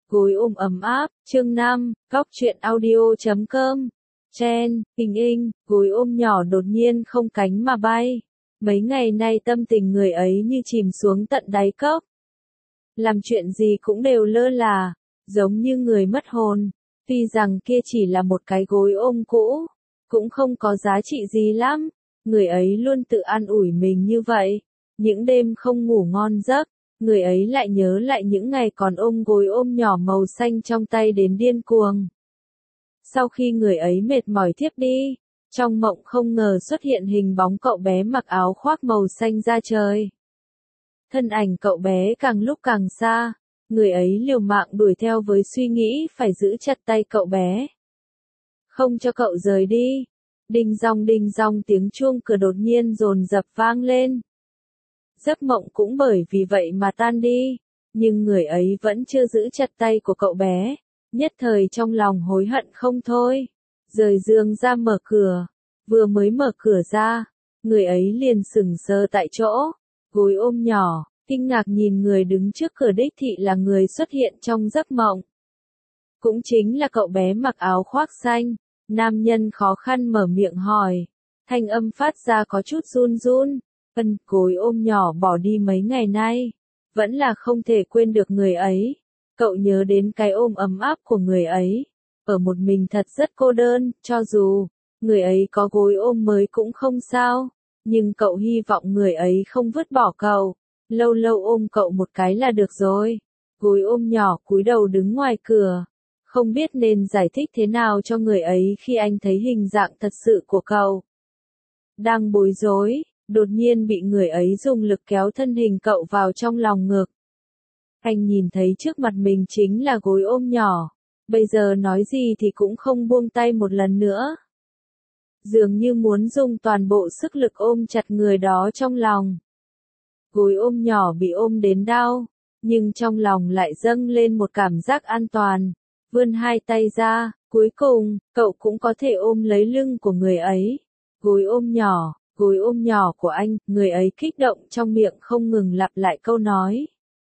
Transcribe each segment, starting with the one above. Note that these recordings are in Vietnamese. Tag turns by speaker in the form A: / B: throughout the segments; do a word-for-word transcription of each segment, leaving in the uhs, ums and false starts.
A: Gối ôm ấm áp, chương năm, Cóc truyện audio chấm com. Chen, Hình Inh, gối ôm nhỏ đột nhiên không cánh mà bay. Mấy ngày nay tâm tình người ấy như chìm xuống tận đáy cốc. Làm chuyện gì cũng đều lơ là, giống như người mất hồn. Tuy rằng kia chỉ là một cái gối ôm cũ, cũng không có giá trị gì lắm. Người ấy luôn tự an ủi mình như vậy. Những đêm không ngủ ngon giấc, người ấy lại nhớ lại những ngày còn ôm gối ôm nhỏ màu xanh trong tay đến điên cuồng. Sau khi người ấy mệt mỏi thiếp đi, trong mộng không ngờ xuất hiện hình bóng cậu bé mặc áo khoác màu xanh da trời. Thân ảnh cậu bé càng lúc càng xa, người ấy liều mạng đuổi theo với suy nghĩ phải giữ chặt tay cậu bé. Không cho cậu rời đi. Đinh dong đinh dong tiếng chuông cửa đột nhiên dồn dập vang lên. Giấc mộng cũng bởi vì vậy mà tan đi, nhưng người ấy vẫn chưa giữ chặt tay của cậu bé, nhất thời trong lòng hối hận không thôi. Rời giường ra mở cửa, vừa mới mở cửa ra, người ấy liền sững sờ tại chỗ, gối ôm nhỏ, kinh ngạc nhìn người đứng trước cửa đích thị là người xuất hiện trong giấc mộng. Cũng chính là cậu bé mặc áo khoác xanh, nam nhân khó khăn mở miệng hỏi, thanh âm phát ra có chút run run. Ân, gối ôm nhỏ bỏ đi mấy ngày nay, vẫn là không thể quên được người ấy. Cậu nhớ đến cái ôm ấm áp của người ấy, ở một mình thật rất cô đơn, cho dù người ấy có gối ôm mới cũng không sao, nhưng cậu hy vọng người ấy không vứt bỏ cậu, lâu lâu ôm cậu một cái là được rồi. Gối ôm nhỏ cúi đầu đứng ngoài cửa, không biết nên giải thích thế nào cho người ấy khi anh thấy hình dạng thật sự của cậu. Đang bối rối, đột nhiên bị người ấy dùng lực kéo thân hình cậu vào trong lòng ngực. Anh nhìn thấy trước mặt mình chính là gối ôm nhỏ, bây giờ nói gì thì cũng không buông tay một lần nữa. Dường như muốn dùng toàn bộ sức lực ôm chặt người đó trong lòng. Gối ôm nhỏ bị ôm đến đau, nhưng trong lòng lại dâng lên một cảm giác an toàn. Vươn hai tay ra, cuối cùng, cậu cũng có thể ôm lấy lưng của người ấy. Gối ôm nhỏ. Gối ôm nhỏ của anh, người ấy kích động trong miệng không ngừng lặp lại câu nói.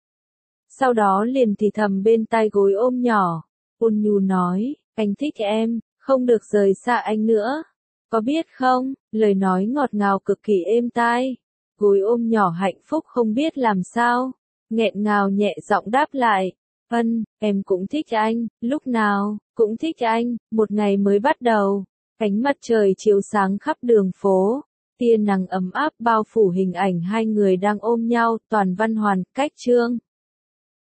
A: Sau đó liền thì thầm bên tai gối ôm nhỏ, ôn nhu nói, anh thích em, không được rời xa anh nữa. Có biết không, lời nói ngọt ngào cực kỳ êm tai. Gối ôm nhỏ hạnh phúc không biết làm sao, nghẹn ngào nhẹ giọng đáp lại, ân, em cũng thích anh, lúc nào, cũng thích anh. Một ngày mới bắt đầu, ánh mặt trời chiếu sáng khắp đường phố. Tia nắng ấm áp bao phủ hình ảnh hai người đang ôm nhau, toàn văn hoàn, cách chương.